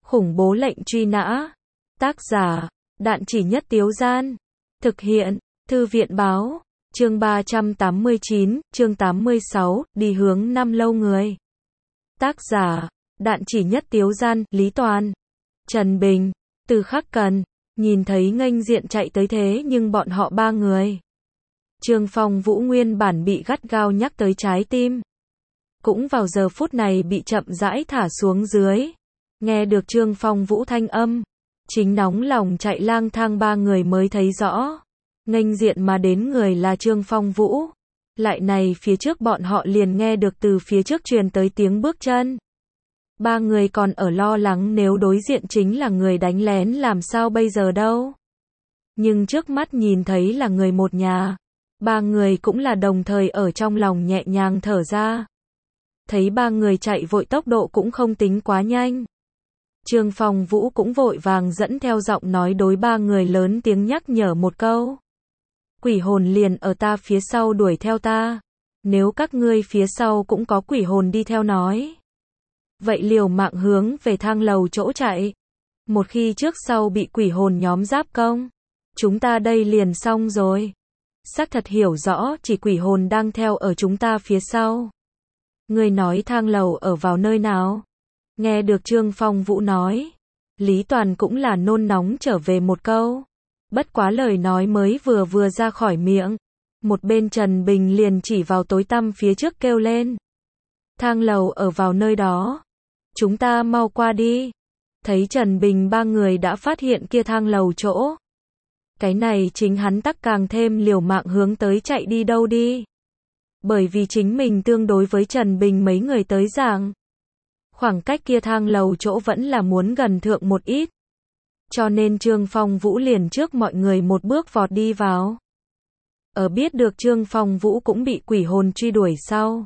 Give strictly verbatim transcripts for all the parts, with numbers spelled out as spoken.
Khủng bố lệnh truy nã. Tác giả, Đạn Chỉ Nhất Tiếu Gian. Thực hiện, Thư viện báo. Chương ba trăm tám mươi chín, chương tám mươi sáu, đi hướng năm lâu người. Tác giả, Đạn Chỉ Nhất Tiếu Gian, Lý Toàn. Trần Bình, Từ Khắc Cần, nhìn thấy nghênh diện chạy tới thế nhưng bọn họ ba người. Trương Phong Vũ nguyên bản bị gắt gao nhắc tới trái tim. Cũng vào giờ phút này bị chậm rãi thả xuống dưới. Nghe được Trương Phong Vũ thanh âm. Chính nóng lòng chạy lang thang ba người mới thấy rõ. Nghênh diện mà đến người là Trương Phong Vũ. Lại này phía trước bọn họ liền nghe được từ phía trước truyền tới tiếng bước chân. Ba người còn ở lo lắng nếu đối diện chính là người đánh lén làm sao bây giờ đâu. Nhưng trước mắt nhìn thấy là người một nhà. Ba người cũng là đồng thời ở trong lòng nhẹ nhàng thở ra. Thấy ba người chạy vội tốc độ cũng không tính quá nhanh. Trương Phong Vũ cũng vội vàng dẫn theo giọng nói đối ba người lớn tiếng nhắc nhở một câu. Quỷ hồn liền ở ta phía sau đuổi theo ta. Nếu các ngươi phía sau cũng có quỷ hồn đi theo nói. Vậy liều mạng hướng về thang lầu chỗ chạy. Một khi trước sau bị quỷ hồn nhóm giáp công. Chúng ta đây liền xong rồi. Xác thật hiểu rõ chỉ quỷ hồn đang theo ở chúng ta phía sau. Ngươi nói thang lầu ở vào nơi nào? Nghe được Trương Phong Vũ nói. Lý Toàn cũng là nôn nóng trở về một câu. Bất quá lời nói mới vừa vừa ra khỏi miệng. Một bên Trần Bình liền chỉ vào tối tăm phía trước kêu lên. Thang lầu ở vào nơi đó. Chúng ta mau qua đi. Thấy Trần Bình ba người đã phát hiện kia thang lầu chỗ. Cái này chính hắn tắc càng thêm liều mạng hướng tới chạy đi đâu đi. Bởi vì chính mình tương đối với Trần Bình mấy người tới giảng. Khoảng cách kia thang lầu chỗ vẫn là muốn gần thượng một ít. Cho nên Trương Phong Vũ liền trước mọi người một bước vọt đi vào. Ở biết được Trương Phong Vũ cũng bị quỷ hồn truy đuổi sau.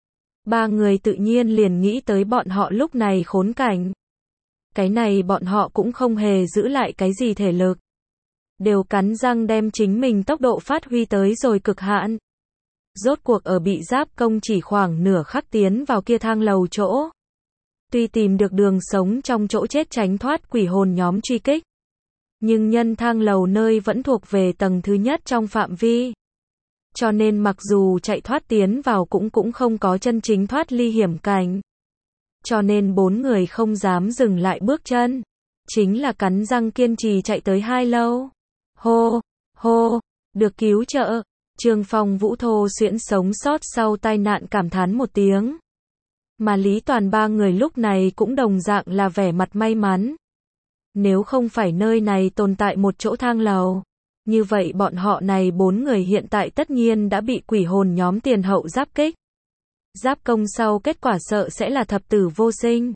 Ba người tự nhiên liền nghĩ tới bọn họ lúc này khốn cảnh. Cái này bọn họ cũng không hề giữ lại cái gì thể lực. Đều cắn răng đem chính mình tốc độ phát huy tới rồi cực hạn. Rốt cuộc ở bị giáp công chỉ khoảng nửa khắc tiến vào kia thang lầu chỗ. Tuy tìm được đường sống trong chỗ chết tránh thoát quỷ hồn nhóm truy kích. Nhưng nhân thang lầu nơi vẫn thuộc về tầng thứ nhất trong phạm vi. Cho nên mặc dù chạy thoát tiến vào cũng cũng không có chân chính thoát ly hiểm cảnh. Cho nên bốn người không dám dừng lại bước chân. Chính là cắn răng kiên trì chạy tới hai lâu. Hô, hô, được cứu trợ. Trương Phong Vũ thô xuyễn sống sót sau tai nạn cảm thán một tiếng. Mà Lý Toàn ba người lúc này cũng đồng dạng là vẻ mặt may mắn. Nếu không phải nơi này tồn tại một chỗ thang lầu. Như vậy bọn họ này bốn người hiện tại tất nhiên đã bị quỷ hồn nhóm tiền hậu giáp kích. Giáp công sau kết quả sợ sẽ là thập tử vô sinh.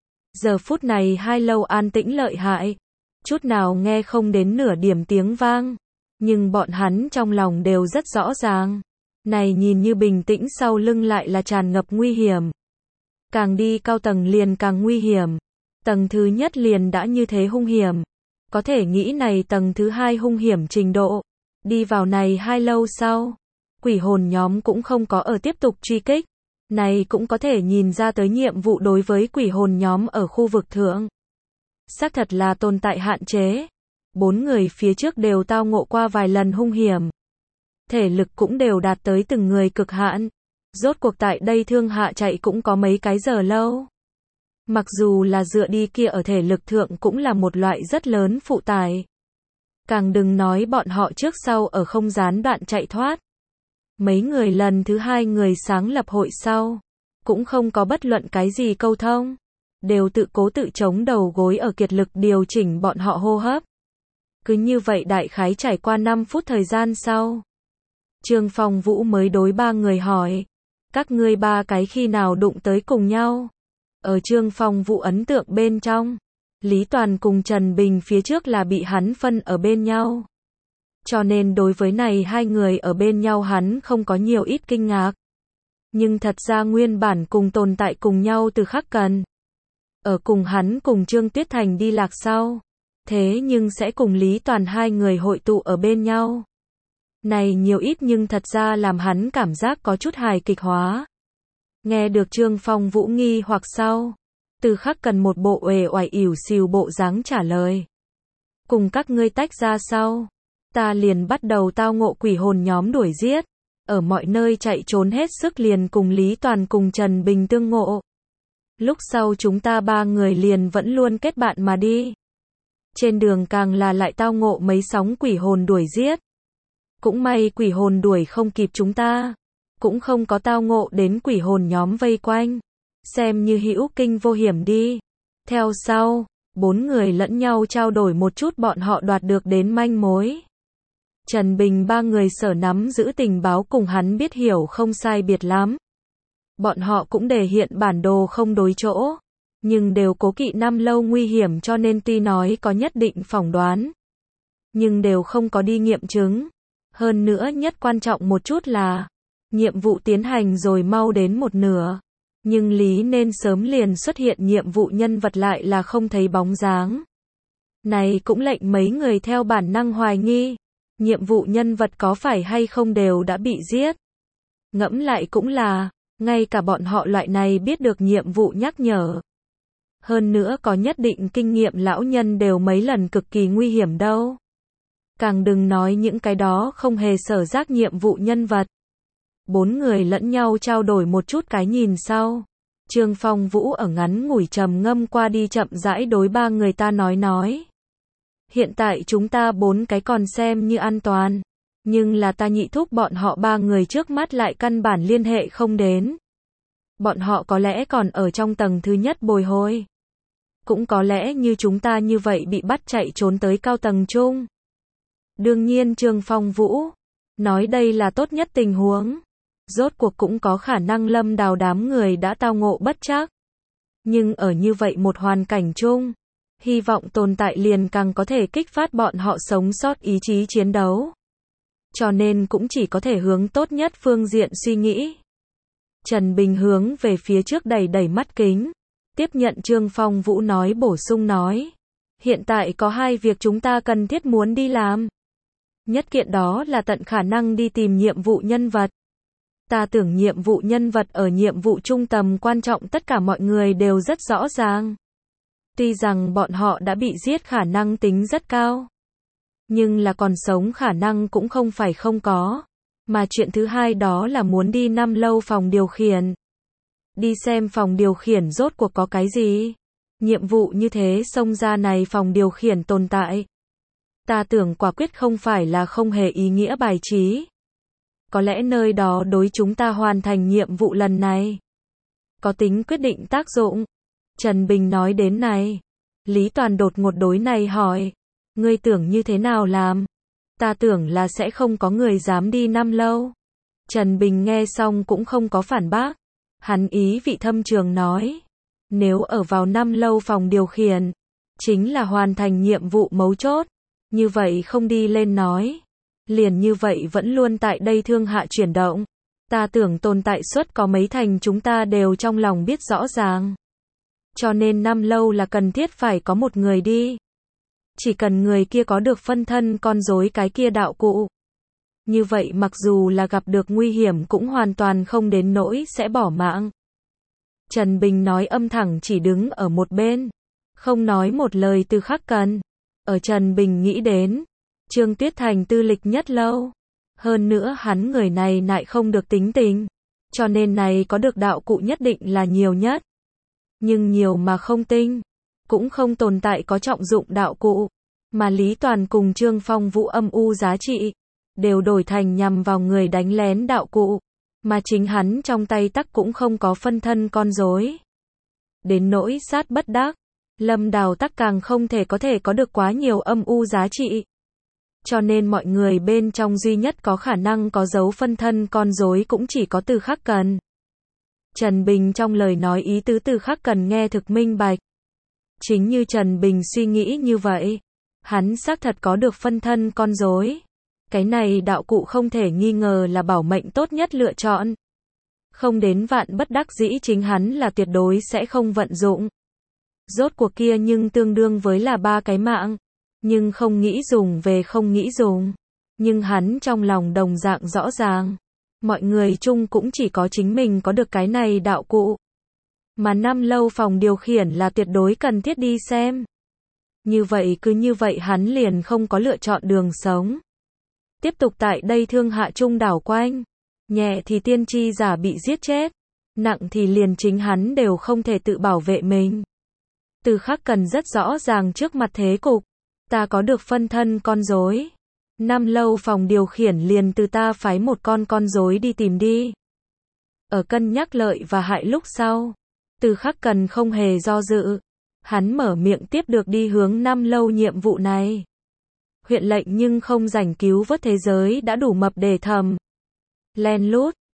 Giờ phút này hai lâu an tĩnh lợi hại. Chút nào nghe không đến nửa điểm tiếng vang. Nhưng bọn hắn trong lòng đều rất rõ ràng. Này nhìn như bình tĩnh sau lưng lại là tràn ngập nguy hiểm. Càng đi cao tầng liền càng nguy hiểm. Tầng thứ nhất liền đã như thế hung hiểm. Có thể nghĩ này tầng thứ hai hung hiểm trình độ. Đi vào này hai lâu sau. Quỷ hồn nhóm cũng không có ở tiếp tục truy kích. Này cũng có thể nhìn ra tới nhiệm vụ đối với quỷ hồn nhóm ở khu vực thượng. Xác thật là tồn tại hạn chế. Bốn người phía trước đều tao ngộ qua vài lần hung hiểm. Thể lực cũng đều đạt tới từng người cực hạn. Rốt cuộc tại đây thương hạ chạy cũng có mấy cái giờ lâu. Mặc dù là dựa đi kia ở thể lực thượng cũng là một loại rất lớn phụ tải. Càng đừng nói bọn họ trước sau ở không gián đoạn chạy thoát. Mấy người lần thứ hai người sáng lập hội sau. Cũng không có bất luận cái gì câu thông. Đều tự cố tự chống đầu gối ở kiệt lực điều chỉnh bọn họ hô hấp. Cứ như vậy đại khái trải qua năm phút thời gian sau. Trương Phong Vũ mới đối ba người hỏi. Các ngươi ba cái khi nào đụng tới cùng nhau? Ở Trương Phong Vũ ấn tượng bên trong. Lý Toàn cùng Trần Bình phía trước là bị hắn phân ở bên nhau. Cho nên đối với này hai người ở bên nhau hắn không có nhiều ít kinh ngạc. Nhưng thật ra nguyên bản cùng tồn tại cùng nhau từ Khắc Cần. Ở cùng hắn cùng Trương Tuyết Thành đi lạc sau. Thế nhưng sẽ cùng Lý Toàn hai người hội tụ ở bên nhau. Này nhiều ít nhưng thật ra làm hắn cảm giác có chút hài kịch hóa. Nghe được Trương Phong Vũ nghi hoặc sau. Từ Khắc Cần một bộ uể oải ỉu xìu bộ dáng trả lời. Cùng các ngươi tách ra sau, ta liền bắt đầu tao ngộ quỷ hồn nhóm đuổi giết, ở mọi nơi chạy trốn hết sức liền cùng Lý Toàn cùng Trần Bình tương ngộ. Lúc sau chúng ta ba người liền vẫn luôn kết bạn mà đi. Trên đường càng là lại tao ngộ mấy sóng quỷ hồn đuổi giết. Cũng may quỷ hồn đuổi không kịp chúng ta, cũng không có tao ngộ đến quỷ hồn nhóm vây quanh. Xem như hữu kinh vô hiểm đi. Theo sau, bốn người lẫn nhau trao đổi một chút bọn họ đoạt được đến manh mối. Trần Bình ba người sở nắm giữ tình báo cùng hắn biết hiểu không sai biệt lắm. Bọn họ cũng đề hiện bản đồ không đối chỗ, nhưng đều cố kỵ năm lâu nguy hiểm cho nên tuy nói có nhất định phỏng đoán, nhưng đều không có đi nghiệm chứng. Hơn nữa nhất quan trọng một chút là, nhiệm vụ tiến hành rồi mau đến một nửa, nhưng lý nên sớm liền xuất hiện nhiệm vụ nhân vật lại là không thấy bóng dáng. Này cũng lệnh mấy người theo bản năng hoài nghi, nhiệm vụ nhân vật có phải hay không đều đã bị giết. Ngẫm lại cũng là, ngay cả bọn họ loại này biết được nhiệm vụ nhắc nhở. Hơn nữa có nhất định kinh nghiệm lão nhân đều mấy lần cực kỳ nguy hiểm đâu. Càng đừng nói những cái đó không hề sở giác nhiệm vụ nhân vật. Bốn người lẫn nhau trao đổi một chút cái nhìn sau. Trương Phong Vũ ở ngắn ngủi trầm ngâm qua đi chậm rãi đối ba người ta nói nói. Hiện tại chúng ta bốn cái còn xem như an toàn. Nhưng là ta nhị thúc bọn họ ba người trước mắt lại căn bản liên hệ không đến. Bọn họ có lẽ còn ở trong tầng thứ nhất bồi hồi. Cũng có lẽ như chúng ta như vậy bị bắt chạy trốn tới cao tầng chung. Đương nhiên Trương Phong Vũ nói đây là tốt nhất tình huống. Rốt cuộc cũng có khả năng Lâm Đào đám người đã tao ngộ bất trắc. Nhưng ở như vậy một hoàn cảnh chung, hy vọng tồn tại liền càng có thể kích phát bọn họ sống sót ý chí chiến đấu. Cho nên cũng chỉ có thể hướng tốt nhất phương diện suy nghĩ. Trần Bình hướng về phía trước đẩy đẩy mắt kính, tiếp nhận Trương Phong Vũ nói bổ sung nói. Hiện tại có hai việc chúng ta cần thiết muốn đi làm. Nhất kiện đó là tận khả năng đi tìm nhiệm vụ nhân vật. Ta tưởng nhiệm vụ nhân vật ở nhiệm vụ trung tầm quan trọng tất cả mọi người đều rất rõ ràng. Tuy rằng bọn họ đã bị giết khả năng tính rất cao, nhưng là còn sống khả năng cũng không phải không có. Mà chuyện thứ hai đó là muốn đi năm lâu phòng điều khiển. Đi xem phòng điều khiển rốt cuộc có cái gì. Nhiệm vụ như thế xông ra này phòng điều khiển tồn tại. Ta tưởng quả quyết không phải là không hề ý nghĩa bài trí. Có lẽ nơi đó đối chúng ta hoàn thành nhiệm vụ lần này có tính quyết định tác dụng. Trần Bình nói đến này. Lý Toàn đột ngột đối này hỏi. Ngươi tưởng như thế nào làm? Ta tưởng là sẽ không có người dám đi năm lâu. Trần Bình nghe xong cũng không có phản bác. Hắn ý vị thâm trường nói. Nếu ở vào năm lâu phòng điều khiển, chính là hoàn thành nhiệm vụ mấu chốt. Như vậy không đi lên nói. Liền như vậy vẫn luôn tại đây thương hạ chuyển động. Ta tưởng tồn tại suất có mấy thành chúng ta đều trong lòng biết rõ ràng. Cho nên năm lâu là cần thiết phải có một người đi. Chỉ cần người kia có được phân thân con rối cái kia đạo cụ. Như vậy mặc dù là gặp được nguy hiểm cũng hoàn toàn không đến nỗi sẽ bỏ mạng. Trần Bình nói âm thẳng chỉ đứng ở một bên. Không nói một lời Từ Khắc Cần. Ở Trần Bình nghĩ đến. Trương Tuyết Thành tư lịch nhất lâu. Hơn nữa hắn người này lại không được tính tình. Cho nên này có được đạo cụ nhất định là nhiều nhất. Nhưng nhiều mà không tinh. Cũng không tồn tại có trọng dụng đạo cụ. Mà Lý Toàn cùng Trương Phong Vũ âm u giá trị. Đều đổi thành nhằm vào người đánh lén đạo cụ. Mà chính hắn trong tay tắc cũng không có phân thân con rối. Đến nỗi sát bất đắc. Lâm Đào tắc càng không thể có thể có được quá nhiều âm u giá trị. Cho nên mọi người bên trong duy nhất có khả năng có dấu phân thân con rối cũng chỉ có Từ Khắc Cần. Trần Bình trong lời nói ý tứ Từ Khắc Cần nghe thực minh bạch. Chính như Trần Bình suy nghĩ như vậy. Hắn xác thật có được phân thân con rối. Cái này đạo cụ không thể nghi ngờ là bảo mệnh tốt nhất lựa chọn. Không đến vạn bất đắc dĩ chính hắn là tuyệt đối sẽ không vận dụng. Rốt cuộc kia nhưng tương đương với là ba cái mạng. Nhưng không nghĩ dùng về không nghĩ dùng. Nhưng hắn trong lòng đồng dạng rõ ràng. Mọi người chung cũng chỉ có chính mình có được cái này đạo cụ. Mà năm lâu phòng điều khiển là tuyệt đối cần thiết đi xem. Như vậy cứ như vậy hắn liền không có lựa chọn đường sống. Tiếp tục tại đây thương hạ trung đảo quanh. Nhẹ thì tiên tri giả bị giết chết. Nặng thì liền chính hắn đều không thể tự bảo vệ mình. Từ Khắc Cần rất rõ ràng trước mặt thế cục. Ta có được phân thân con rối. Năm lâu phòng điều khiển liền từ ta phái một con con rối đi tìm đi. Ở cân nhắc lợi và hại lúc sau. Từ Khắc Cần không hề do dự. Hắn mở miệng tiếp được đi hướng năm lâu nhiệm vụ này. Huyện lệnh nhưng không rảnh cứu vớt thế giới đã đủ mập để thầm. Len lút,